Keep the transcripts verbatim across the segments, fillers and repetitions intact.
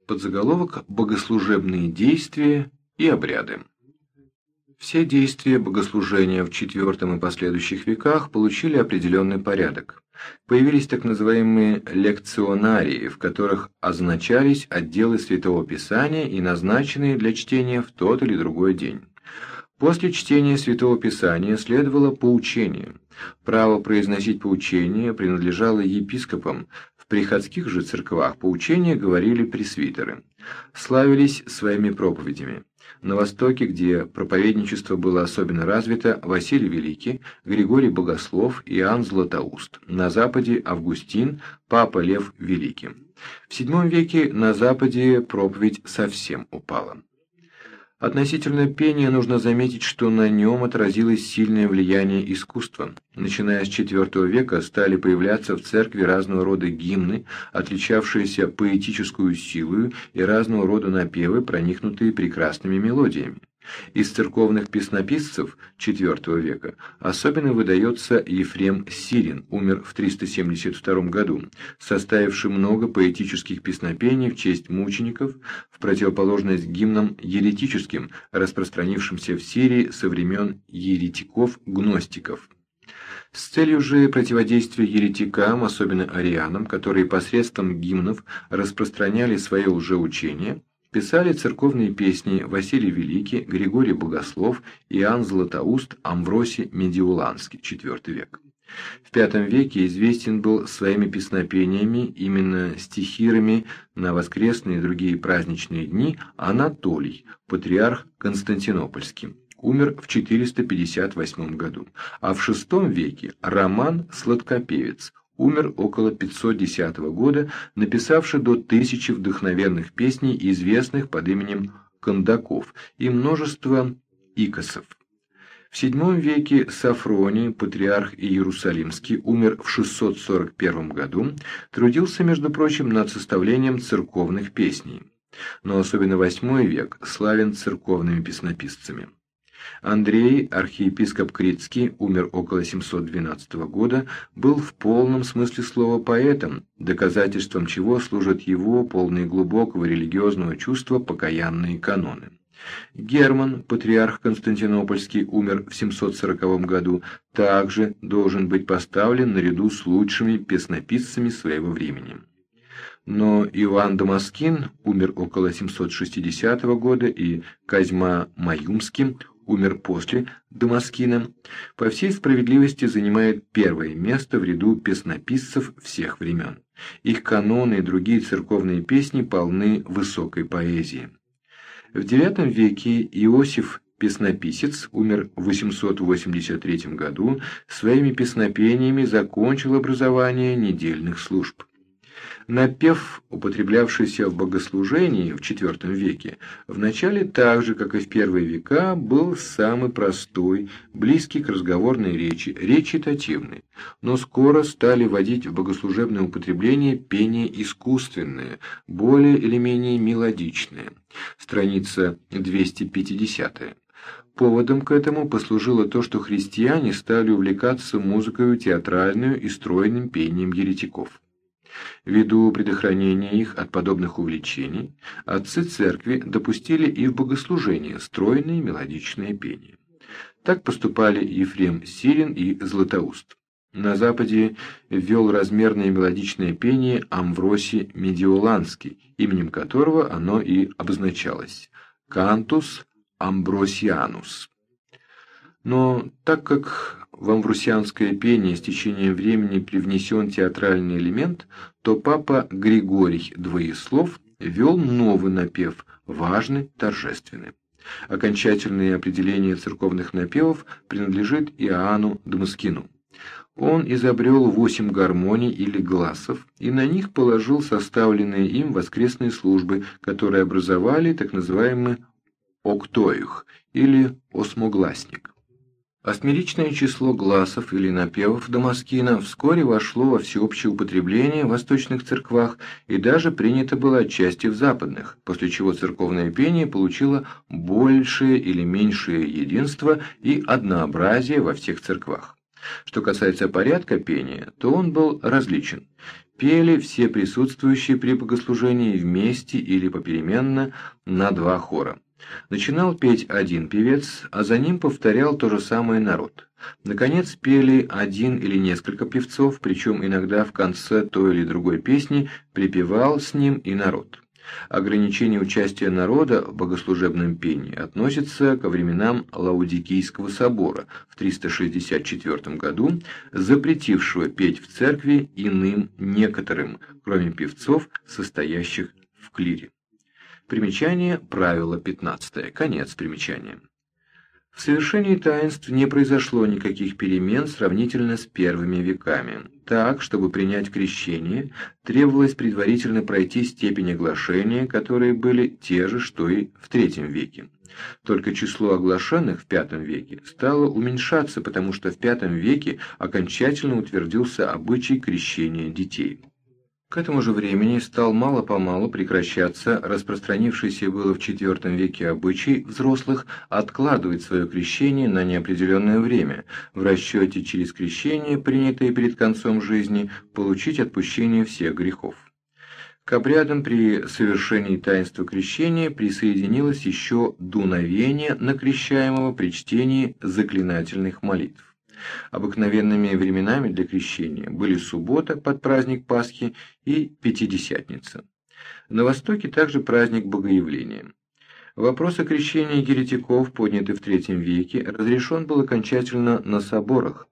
Подзаголовок «Богослужебные действия и обряды». Все действия богослужения в четвёртом и последующих веках получили определенный порядок. Появились так называемые лекционарии, в которых означались отделы Святого Писания и назначенные для чтения в тот или другой день. После чтения Святого Писания следовало поучение. Право произносить поучение принадлежало епископам. В приходских же церквах поучения говорили пресвитеры. Славились своими проповедями. На Востоке, где проповедничество было особенно развито, Василий Великий, Григорий Богослов, Иоанн Златоуст. На Западе Августин, Папа Лев Великий. В седьмом веке на Западе проповедь совсем упала. Относительно пения нужно заметить, что на нем отразилось сильное влияние искусства. Начиная с четвёртого века стали появляться в церкви разного рода гимны, отличавшиеся поэтическую силою, и разного рода напевы, проникнутые прекрасными мелодиями. Из церковных песнописцев четвёртого века особенно выдается Ефрем Сирин, умер в триста семьдесят втором году, составивший много поэтических песнопений в честь мучеников, в противоположность гимнам еретическим, распространившимся в Сирии со времен еретиков-гностиков. С целью же противодействия еретикам, особенно арианам, которые посредством гимнов распространяли свое лжеучение, писали церковные песни Василий Великий, Григорий Богослов, Иоанн Златоуст, Амвросий Медиоланский, четвёртый век. В пятом веке известен был своими песнопениями, именно стихирами на воскресные и другие праздничные дни, Анатолий, патриарх Константинопольский, умер в четыреста пятьдесят восьмом году, а в шестом веке Роман Сладкопевец, умер около пятьсот десятого года, написавший до тысячи вдохновенных песней, известных под именем Кондаков, и множество икосов. В седьмом веке Сафроний, патриарх Иерусалимский, умер в шестьсот сорок первом году, трудился, между прочим, над составлением церковных песней. Но особенно восьмой век славен церковными песнописцами. Андрей, архиепископ Критский, умер около семьсот двенадцатого года, был в полном смысле слова поэтом, доказательством чего служат его, полные глубокого религиозного чувства, покаянные каноны. Герман, патриарх Константинопольский, умер в семьсот сороковом году, также должен быть поставлен наряду с лучшими песнописцами своего времени. Но Иоанн Дамаскин умер около семьсот шестидесятого года, и Козьма Маюмский умер после Дамаскина, по всей справедливости занимает первое место в ряду песнописцев всех времен. Их каноны и другие церковные песни полны высокой поэзии. В девятом веке Иосиф Песнописец, умер в восемьсот восемьдесят третьем году, своими песнопениями закончил образование недельных служб. Напев, употреблявшийся в богослужении в четвёртом веке, вначале так же, как и в первые века, был самый простой, близкий к разговорной речи, речитативный, но скоро стали вводить в богослужебное употребление пение искусственное, более или менее мелодичное. Страница двести пятидесятая. Поводом к этому послужило то, что христиане стали увлекаться музыкой театральную и стройным пением еретиков. Ввиду предохранения их от подобных увлечений, отцы церкви допустили и в богослужение стройное мелодичное пение. Так поступали Ефрем Сирин и Златоуст. На Западе ввел размерное мелодичное пение Амвросий Медиоланский, именем которого оно и обозначалось – «Cantus Ambrosianus». Но так как в амвросианское пение с течением времени привнесен театральный элемент, то папа Григорий Двоеслов ввел новый напев, важный, торжественный. Окончательное определение церковных напевов принадлежит Иоанну Дамаскину. Он изобрел восемь гармоний или гласов и на них положил составленные им воскресные службы, которые образовали так называемый октоих или осьмогласник. Осьмеричное число гласов или напевов Дамаскина вскоре вошло во всеобщее употребление в восточных церквах и даже принято было отчасти в западных, после чего церковное пение получило большее или меньшее единство и однообразие во всех церквах. Что касается порядка пения, то он был различен. Пели все присутствующие при богослужении вместе или попеременно на два хора. Начинал петь один певец, а за ним повторял то же самое народ. Наконец пели один или несколько певцов, причем иногда в конце той или другой песни припевал с ним и народ. Ограничение участия народа в богослужебном пении относится ко временам Лаудикийского собора в триста шестьдесят четвёртом году, запретившего петь в церкви иным некоторым, кроме певцов, состоящих в клире. Примечание, правило пятнадцатое. Конец примечания. В совершении таинств не произошло никаких перемен сравнительно с первыми веками. Так, чтобы принять крещение, требовалось предварительно пройти степень оглашения, которые были те же, что и в третьем веке. Только число оглашенных в пятом веке стало уменьшаться, потому что в пятом веке окончательно утвердился обычай крещения детей. К этому же времени стал мало-помалу прекращаться распространившийся было в четвёртом веке обычай взрослых откладывать свое крещение на неопределенное время, в расчете через крещение, принятое перед концом жизни, получить отпущение всех грехов. К обрядам при совершении таинства крещения присоединилось еще дуновение на крещаемого при чтении заклинательных молитв. Обыкновенными временами для крещения были суббота под праздник Пасхи и Пятидесятница. На Востоке также праздник Богоявления. Вопрос о крещении еретиков, поднятый в третьем веке, разрешен был окончательно на соборах.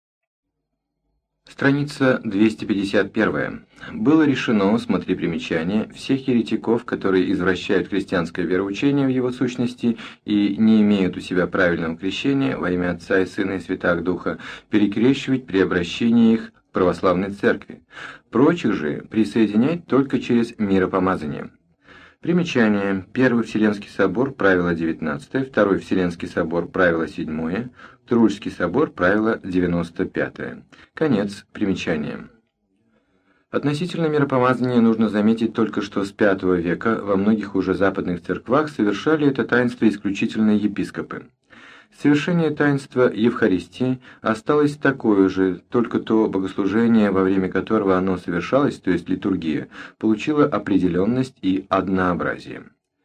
Страница двести пятьдесят первая. Было решено, смотри примечание, всех еретиков, которые извращают христианское вероучение в его сущности и не имеют у себя правильного крещения во имя Отца и Сына и Святаго Духа, перекрещивать при обращении их в православной церкви. Прочих же присоединять только через миропомазание. Примечание. Первый Вселенский собор, правило девятнадцатое, Второй Вселенский собор, правило седьмое, Трульский собор, правило девяносто пятое. Конец примечания. Относительно миропомазания нужно заметить только, что с пятого века во многих уже западных церквах совершали это таинство исключительно епископы. Совершение таинства Евхаристии осталось такое же, только то богослужение, во время которого оно совершалось, то есть литургия, получило определенность и однообразие.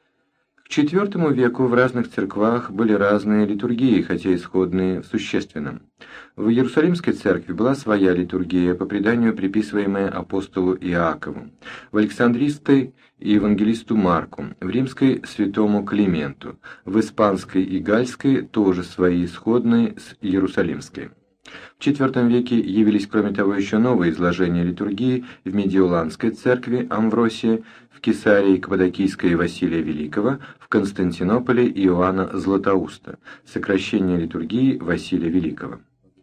К четвёртому веку в разных церквах были разные литургии, хотя исходные в существенном. В Иерусалимской церкви была своя литургия, по преданию приписываемая апостолу Иакову, в Александрийской – евангелисту Марку, в Римской – святому Клименту, в Испанской и Гальской тоже свои исходные с Иерусалимской. В четвёртом веке явились, кроме того, еще новые изложения литургии в Медиоланской церкви Амвросия, в Кесарии Каппадокийской Василия Великого, в Константинополе Иоанна Златоуста, сокращение литургии Василия Великого.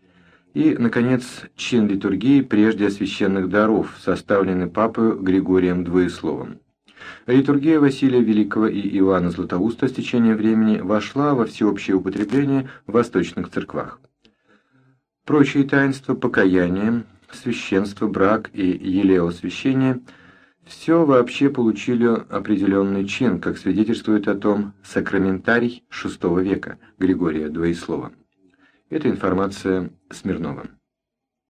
И, наконец, чин литургии прежде священных даров, составленный папою Григорием Двоесловом. Литургия Василия Великого и Иоанна Златоуста с течением времени вошла во всеобщее употребление в восточных церквах. Прочие таинства покаяния, священство, брак и елеосвящение – все вообще получили определенный чин, как свидетельствует о том сакраментарий шестого века Григория Двоеслова. Это информация Смирнова.